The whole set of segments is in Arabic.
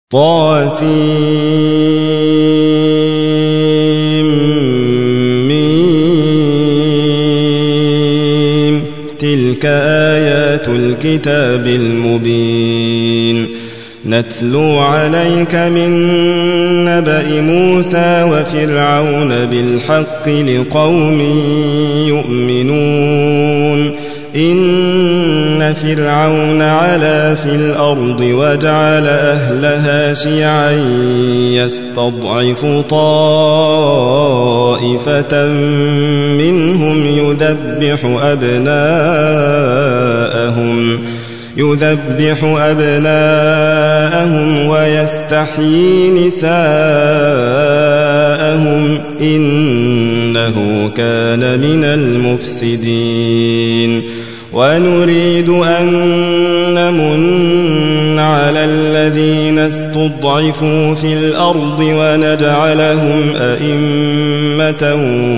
طاسيم تلك آيات الكتاب المبين نتلو عليك من نبأ موسى وفرعون بالحق لقوم يؤمنون إن فرعون علا في الأرض وجعل أهلها شيعا يستضعف طائفة منهم يذبح أبناءهم ويستحيي نساءهم إنه كان من المفسدين ونريد أن نمن على الذين استضعفوا في الأرض ونجعلهم أئمة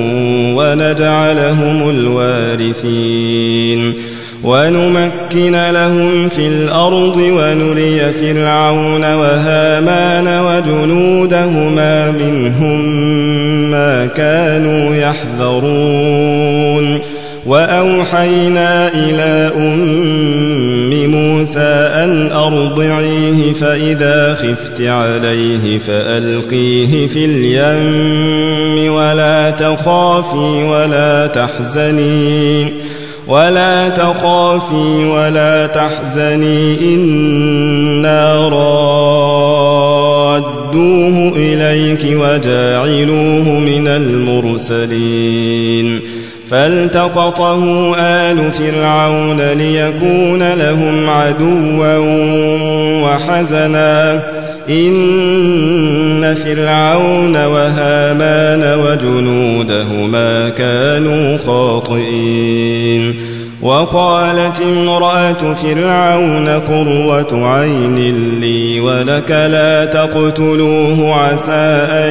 ونجعلهم الوارثين ونمكن لهم في الأرض ونري فرعون وهامان وجنودهما منهم ما كانوا يحذرون وأوحينا إلى أم موسى أن أرضعيه فإذا خفت عليه فألقيه في اليم ولا تخافي ولا تحزني إنا رادوه إليك وجاعلوه من المرسلين فالتقطه آل فرعون ليكون لهم عدوا وحزنا إن فرعون وهامان وجنودهما كانوا خاطئين وقالت امرأة فرعون قرة عين لي ولك لا تقتلوه عسى أن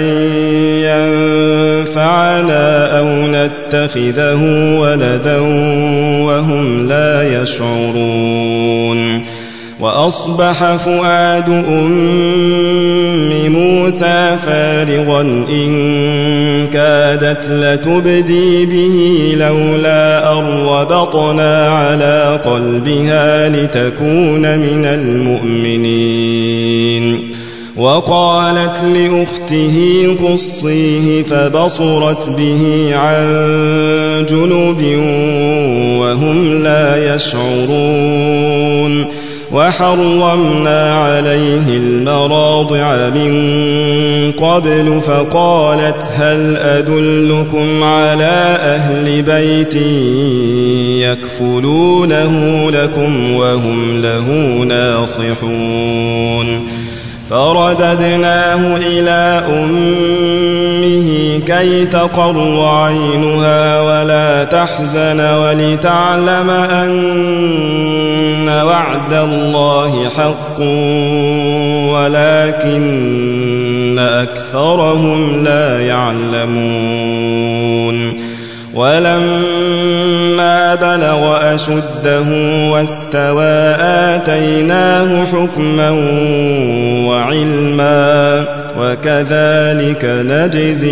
ينفعنا أو نتخذه ولدا وهم لا يشعرون وأصبح فؤاد أم موسى فارغا إن كادت لتبدي به لولا أن ربطنا على قلبها لتكون من المؤمنين وقالت لأخته قصيه فبصرت به عن جنب وهم لا يشعرون وحرمنا عليه المراضع من قبل فقالت هل أدلكم على أهل بيت يكفلونه لكم وهم له ناصحون فرددناه إلى أمه كي تقر عينها ولا تحزن ولتعلم أن وعد الله حق ولكن أكثرهم لا يعلمون ولما بلغ أشده واستوى آتيناه حكما وعلما وكذلك نجزي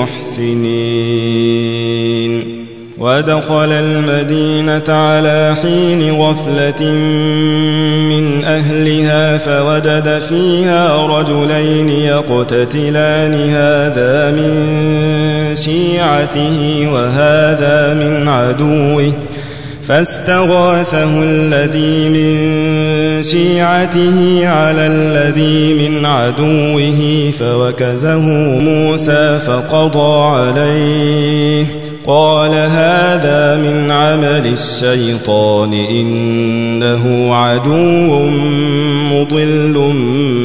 المحسنين ودخل المدينة على حين غفلة من أهلها فوجد فيها رجلين يقتتلان هذا من شيعته وهذا من عدوه فاستغاثه الذي من شيعته على الذي من عدوه فوكزه موسى فقضى عليه قال هذا من عمل الشيطان إنه عدو مضل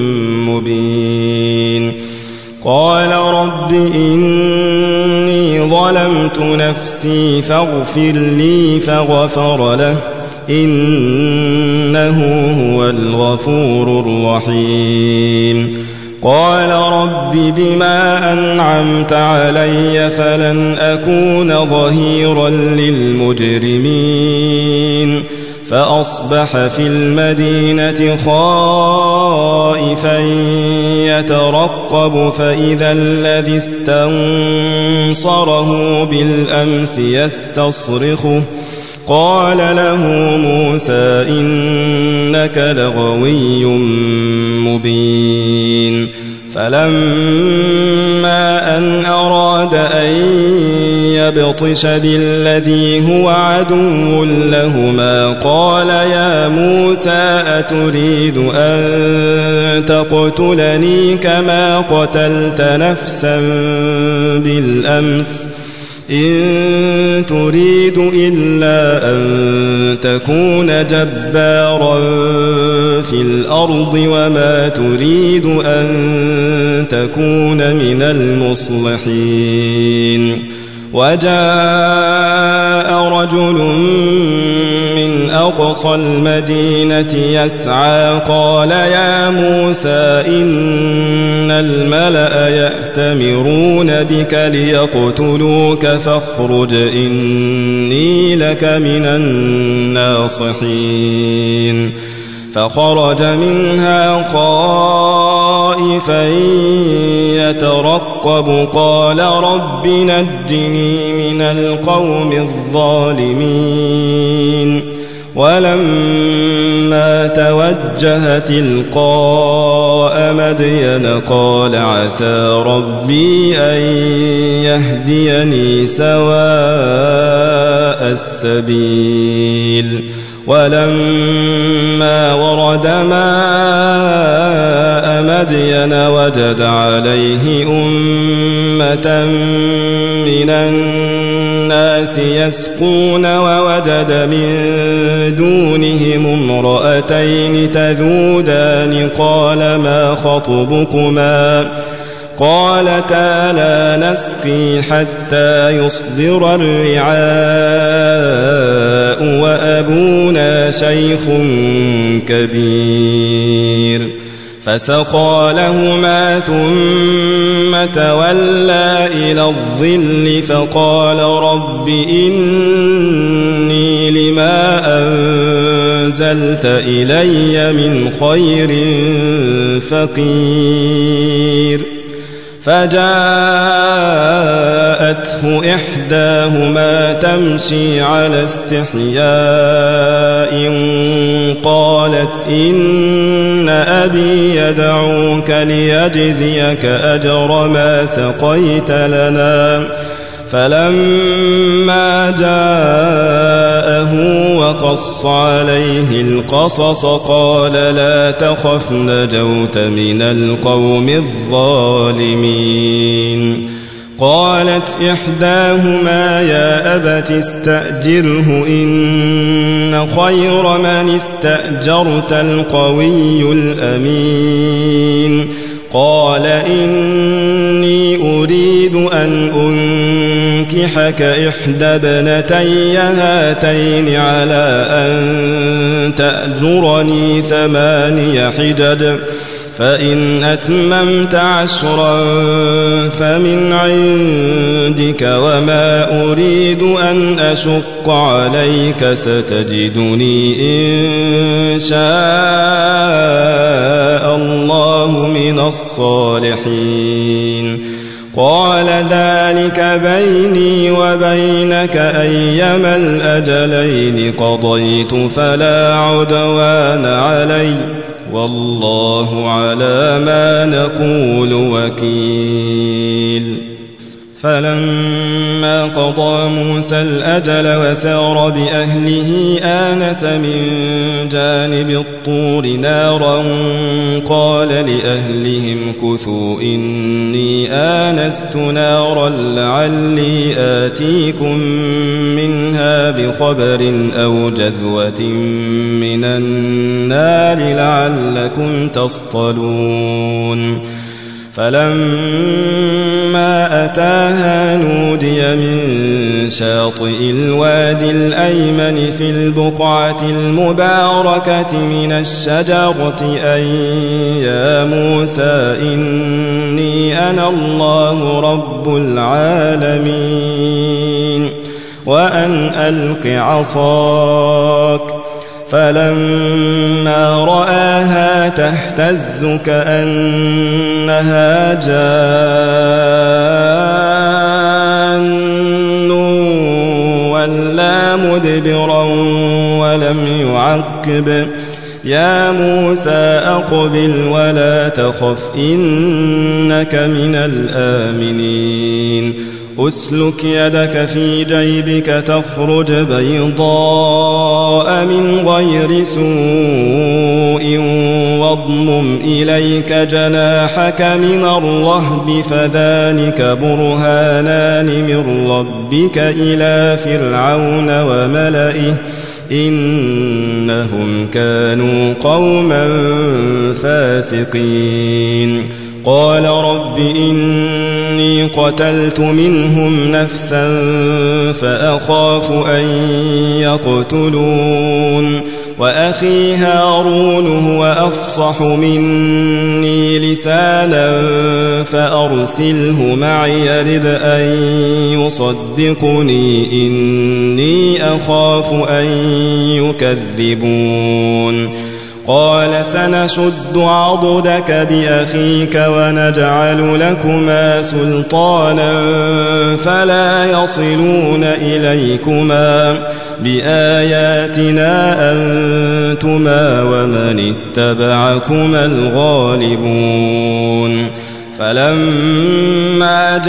مبين قال رب إني ظلمت نفسي فاغفر لي فغفر له إنه هو الغفور الرحيم قال رب بما أنعمت علي فلن أكون ظهيرا للمجرمين فأصبح في المدينة خائفا يترقب فإذا الذي استنصره بالأمس يستصرخه قال له موسى إنك لغوي مبين فلما أن أراد أن يبطش بالذي هو عدو لهما قال يا موسى أتريد أن تقتلني كما قتلت نفسا بالأمس إن تريد إلا أن تكون جبارا في الأرض وما تريد أن تكون من المصلحين وجاء رجل من أقصى المدينة يسعى قال يا موسى إن الملأ يأتمرون بك ليقتلوك فاخرج إني لك من الناصحين فخرج منها خائفا يترقب قال رب نجني من القوم الظالمين ولما توجه تلقاء مدين قال عسى ربي أن يهديني سواء السبيل ولما ورد ماء مدين وجد عليه أمة من الناس يسقون ووجد من دونهم امرأتين تذودان قال ما خطبكما قالتا لا نسقي حتى يصدر الرعاء وأبونا شيخ كبير فسقى لهما ثم تولى إلى الظل فقال رب إني لما أنزلت إلي من خير فقير فجاءته إحداهما تمشي على استحياء قالت إن أبي يدعوك ليجزيك أجر ما سقيت لنا فلما جاءه وقص عليه القصص قال لا تخف نجوت من القوم الظالمين قالت إحداهما يا أبت استأجره إن خير من استأجرت القوي الأمين قال إني أريد أن أنكحك إحدى ابنتي هاتين على أن تأجرني 8 حجج فإن أتممت 10 فمن عندك وما أريد أن أشق عليك ستجدني إن شاء الله من الصالحين قال ذلك بيني وبينك أيما الأجلين قضيت فلا عدوان علي والله على ما نقول وكيل فلما قضى موسى الأجل وسار بأهله آنس من جانب الطور نارا قال لأهلهم كثوا إني آنست نارا لعلي آتيكم منها بخبر أو جذوة من النار لعلكم تصطلون فلما أتاها نودي من شاطئ الوادي الأيمن في البقعة المباركة من الشجرة أن يا موسى إني أنا الله رب العالمين وأن ألق عصاك فلما رآها تهتز كأنها جان ولا مدبرا ولم يعقب يا موسى أقبل ولا تخف إنك من الآمنين أسلك يدك في جيبك تخرج بيضاء من غير سوء واضمم إليك جناحك من الرهب فذلك برهانان من ربك إلى فرعون وملئه إنهم كانوا قوما فاسقين قال رب إني قتلت منهم نفسا فأخاف أن يقتلون وأخي هارون هو أفصح مني لسانا فأرسله معي يرد أن يصدقني إني أخاف أن يكذبون قال سنشد عضدك بأخيك ونجعل لكما سلطانا فلا يصلون إليكما بآياتنا أنتما ومن اتبعكما الغالبون فلما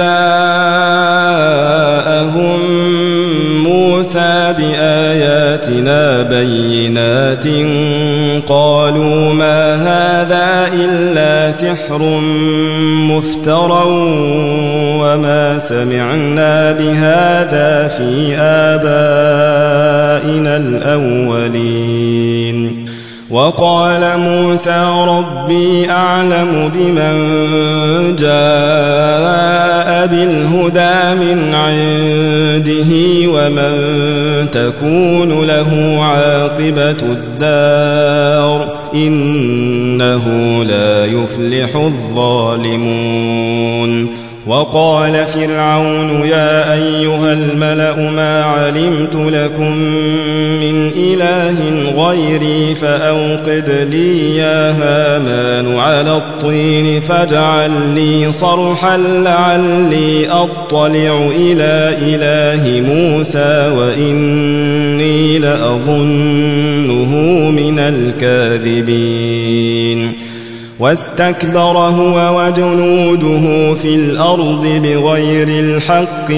جاءهم موسى بآياتنا بينات قالوا ما هذا إلا سحر مفترى وما سمعنا بهذا في آبائنا الأولين وقال موسى ربي أعلم بمن جاء بالهدى من عنده ومن تكون له عاقبة الدار إنه لا يفلح الظالمون وقال فرعون يا أيها الملأ ما علمت لكم من إله غيري فأوقد لي يا هامان على الطين فاجعل لي صرحا لعلي أطلع إلى إله موسى وإني لأظنه من الكاذبين واستكبر هو وجنوده في الأرض بغير الحق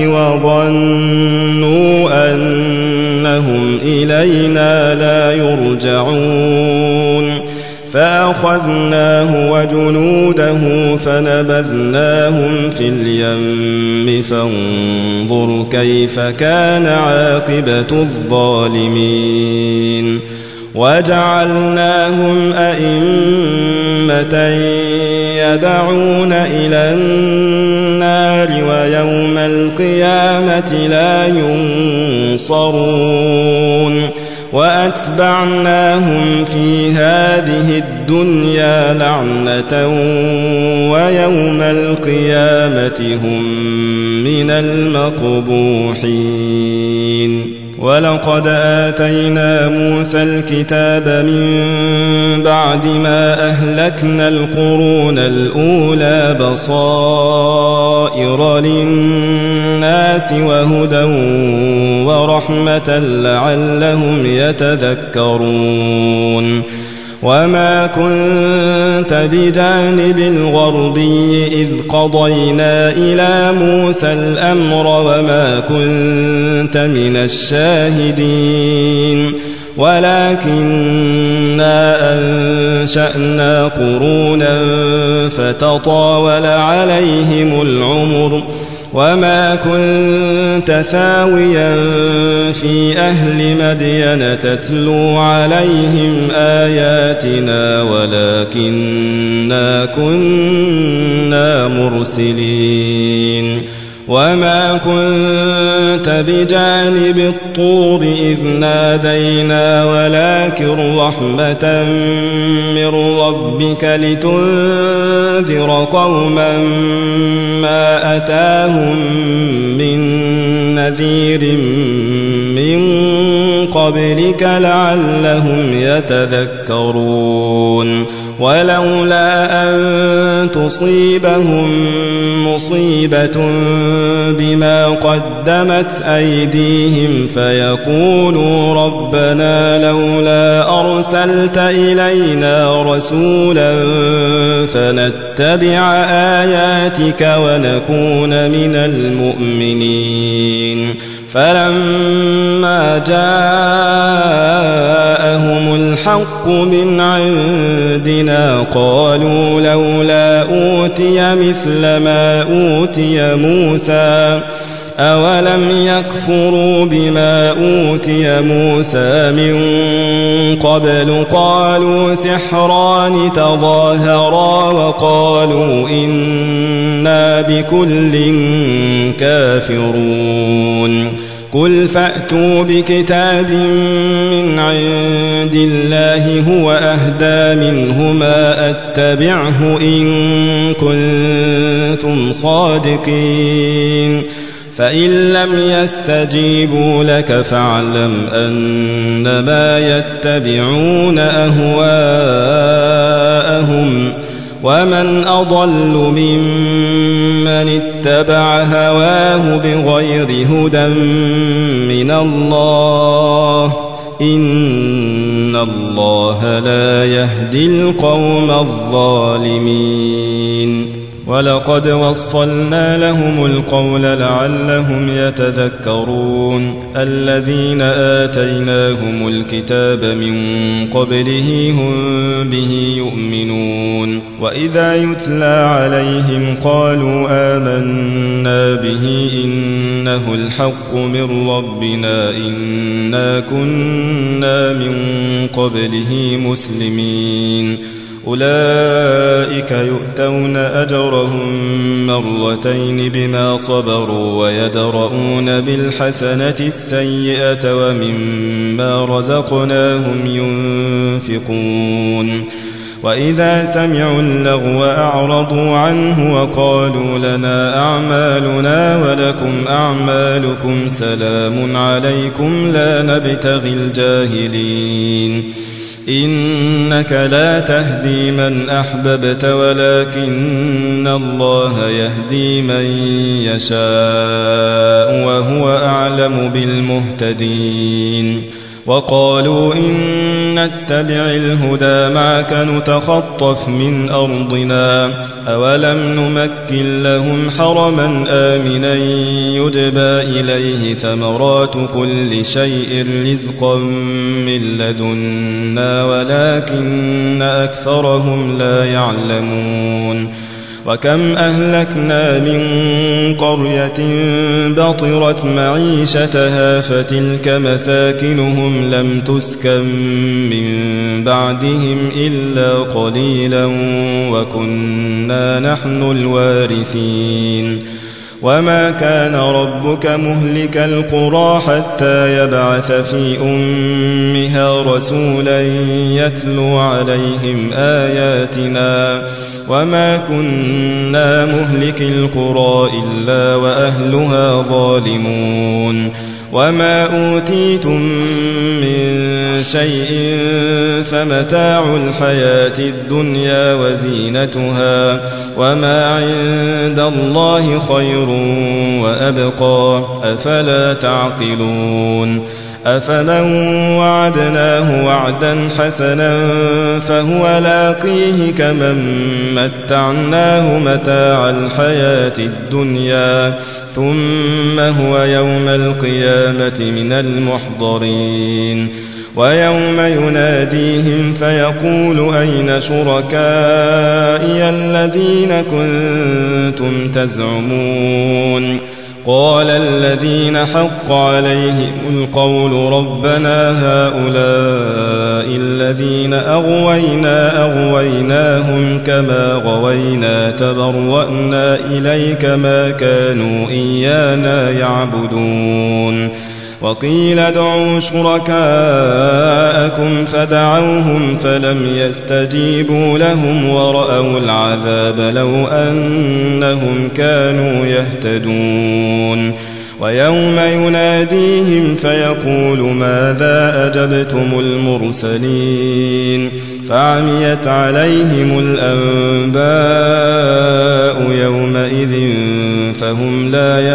وظنوا أنهم إلينا لا يرجعون فأخذناه وجنوده فنبذناهم في اليم فانظر كيف كان عاقبة الظالمين وجعلناهم أئمة يدعون إلى النار ويوم القيامة لا ينصرون وأتبعناهم في هذه الدنيا لعنة ويوم القيامة هم من المقبوحين ولقد آتينا موسى الكتاب من بعد ما أهلكنا القرون الأولى بصائر للناس وهدى ورحمة لعلهم يتذكرون وما كنت بجانب الغربي إذ قضينا إلى موسى الأمر وما كنت من الشاهدين ولكننا أنشأنا قرونا فتطاول عليهم العمر وما كنت ثاويا في أهل مدين تتلو عليهم آياتنا ولكننا كنا مرسلين وما كنت بجانب الطور إذ نادينا ولكن رحمة من ربك لتنذر قوما ما أتاهم من نذير من قبلك لعلهم يتذكرون ولولا أن تصيبهم مصيبة بما قدمت أيديهم فيقولوا ربنا لولا أرسلت إلينا رسولا فنتبع آياتك ونكون من المؤمنين فلما جاءهم الحق من عندنا قالوا لولا أوتي مثل ما أوتي موسى أولم يكفروا بما أوتي موسى من قبل قالوا سحران تظاهرا وقالوا إنا بكل كافرون قل فأتوا بكتاب من عند الله هو أهدى منهما أتبعه إن كنتم صادقين فإن لم يستجيبوا لك فاعلم أنما يتبعون أهواءهم ومن أضل ممن اتبع هواه بغير هدى من الله إن الله لا يهدي القوم الظالمين ولقد وصلنا لهم القول لعلهم يتذكرون الذين آتيناهم الكتاب من قبله هم به يؤمنون وإذا يتلى عليهم قالوا آمنا به إنه الحق من ربنا إنا كنا من قبله مسلمين أولئك يؤتون أجرهم مرتين بما صبروا ويدرؤون بالحسنة السيئة ومما رزقناهم ينفقون وإذا سمعوا اللغو أعرضوا عنه وقالوا لنا أعمالنا ولكم أعمالكم سلام عليكم لا نبتغي الجاهلين إنك لا تهدي من أحببت ولكن الله يهدي من يشاء وهو أعلم بالمهتدين وقالوا إن نتبع الهدى معك نتخطف من أرضنا أولم نمكن لهم حرما آمنا يجبى إليه ثمرات كل شيء رزقا من لدنا ولكن أكثرهم لا يعلمون وكم أهلكنا من قرية بطرت معيشتها فتلك مساكنهم لم تسكن من بعدهم إلا قليلا وكنا نحن الوارثين وما كان ربك مهلك القرى حتى يبعث في أمها رسولا يتلو عليهم آياتنا وما كنا مهلك القرى إلا وأهلها ظالمون وما أوتيتم من شيء فمتاع الحياة الدنيا وزينتها وما عند الله خير وأبقى أفلا تعقلون أفمن وعدناه وعدا حسنا فهو لاقيه كمن متعناه متاع الحياة الدنيا ثم هو يوم القيامة من المحضرين ويوم يناديهم فيقول أين شركائي الذين كنتم تزعمون قال الذين حق عليهم القول ربنا هؤلاء الذين أغويناهم كما غوينا تبرأنا إليك ما كانوا إيانا يعبدون وقيل ادعوا شركاءكم فدعوهم فلم يستجيبوا لهم ورأوا العذاب لو أنهم كانوا يهتدون ويوم يناديهم فيقول ماذا أجبتم المرسلين فعميت عليهم الأنباء يومئذ فهم لا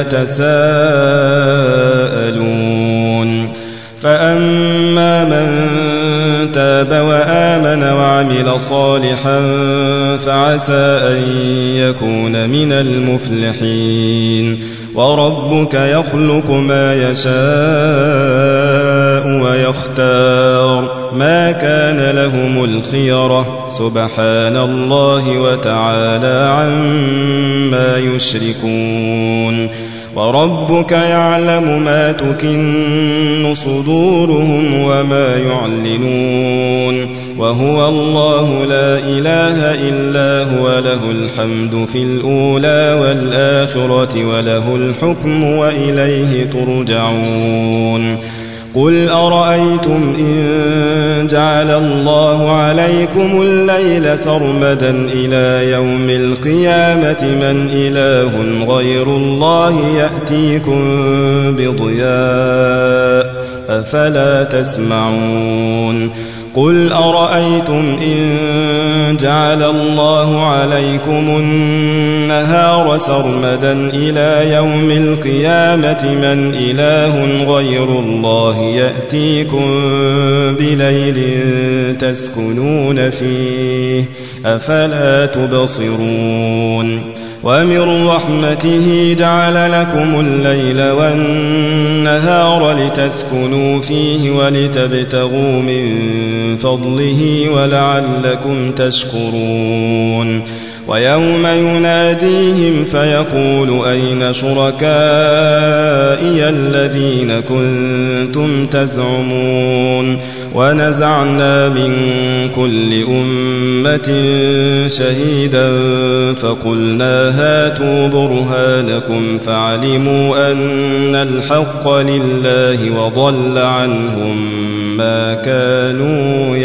يتساءلون فأما من تاب وآمن وعمل صالحا فعسى أن يكون من المفلحين وربك يخلق ما يشاء ويختار ما كان لهم الخيرة سبحان الله وتعالى عما يشركون وربك يعلم ما تكن صدورهم وما يعلنون وهو الله لا إله إلا هو له الحمد في الأولى والآخرة وله الحكم وإليه ترجعون قل أرأيتم إن جعل الله عليكم الليل سرمدا إلى يوم القيامة من إله غير الله يأتيكم بضياء أفلا تسمعون قل أرأيتم إن جعل الله عليكم النهار سرمدا إلى يوم القيامة من إله غير الله يأتيكم بليل تسكنون فيه أفلا تبصرون ومن رحمته جعل لكم الليل والنهار لتسكنوا فيه ولتبتغوا من فضله ولعلكم تشكرون ويوم يناديهم فيقول أين شركائي الذين كنتم تزعمون ونزعنا من كل أمة شهيدا فقلنا هاتوا برهانكم فعلموا أن الحق لله وضل عنهم ما كانوا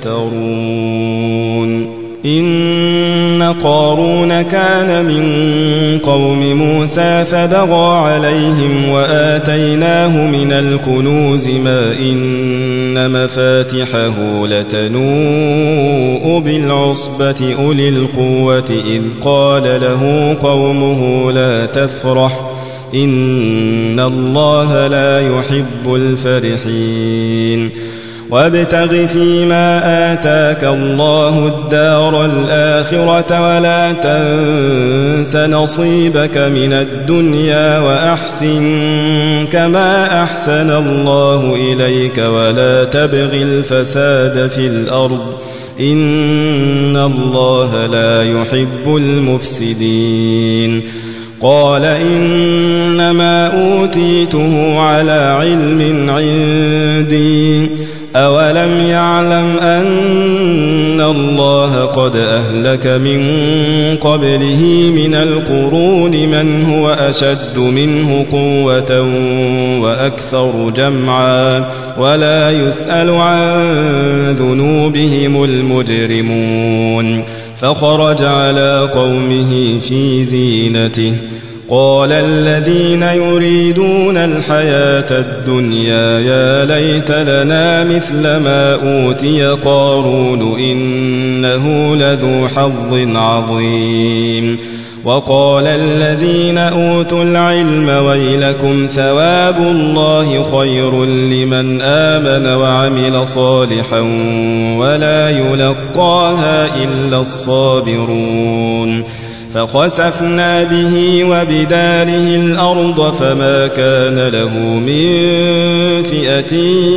يفترون إن قارون كان من قوم موسى فبغى عليهم وآتيناه من الكنوز ما إن مفاتحه لتنوء بالعصبة أولي القوة إذ قال له قومه لا تفرح إن الله لا يحب الفرحين وابتغ فيما آتاك الله الدار الآخرة ولا تنس نصيبك من الدنيا وأحسن كما أحسن الله إليك ولا تبغ الفساد في الأرض إن الله لا يحب المفسدين قال إنما أوتيته على علم عندي أولم يعلم أن الله قد أهلك من قبله من القرون من هو أشد منه قوة وأكثر جمعا ولا يسأل عن ذنوبهم المجرمون فخرج على قومه في زينته قال الذين يريدون الحياة الدنيا يا ليت لنا مثل ما أوتي قارون إنه لذو حظ عظيم وقال الذين أوتوا العلم ويلكم ثواب الله خير لمن آمن وعمل صالحا ولا يلقاها إلا الصابرون فخسفنا به وبداره الأرض فما كان له من فئة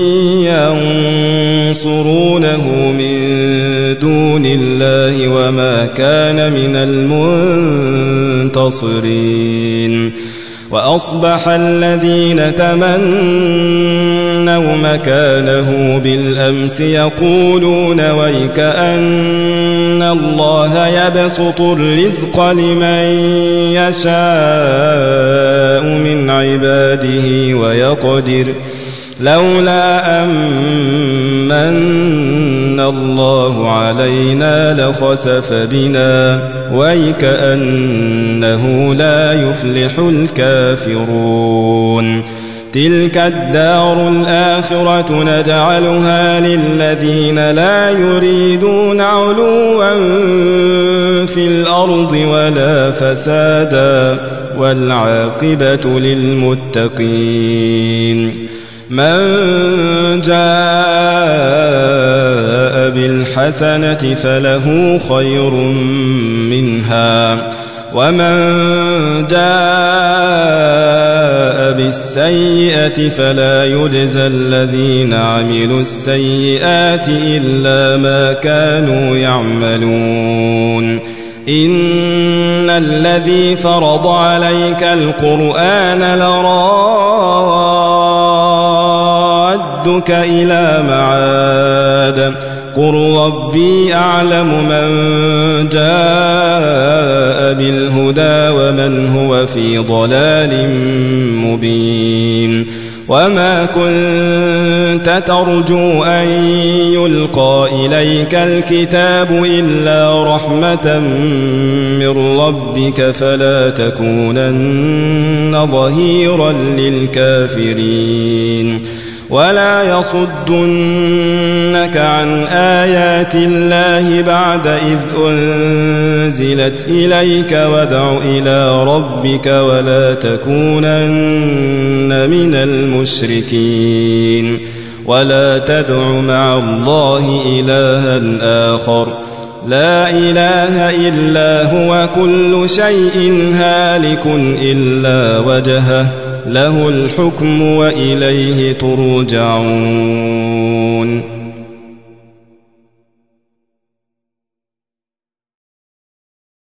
ينصرونه من دون الله وما كان من المنتصرين وأصبح الذين تمنوا مكانه بالأمس يقولون ويك أن الله يبسط الرزق لمن يشاء من عباده ويقدر لولا أمن الله علينا لخسف بنا ويكأنه لا يفلح الكافرون تلك الدار الآخرة نجعلها للذين لا يريدون علوا في الأرض ولا فسادا والعاقبة للمتقين من جاء بالحسنة فله خير منها ومن جاء بالسيئة فلا يجزى الذين عملوا السيئات إلا ما كانوا يعملون إن الذي فرض عليك القرآن لرادك إلى معاد قل ربي أعلم من جاء بالهدى ومن هو في ضلال مبين وما كنت ترجو أن يلقى إليك الكتاب إلا رحمة من ربك فلا تكونن ظهيرا للكافرين ولا يصدنك عن آيات الله بعد إذ أنزلت إليك وادع إلى ربك ولا تكونن من المشركين ولا تدع مع الله إلها آخر لا إله إلا هو كل شيء هالك إلا وجهه له الحكم وإليه ترجعون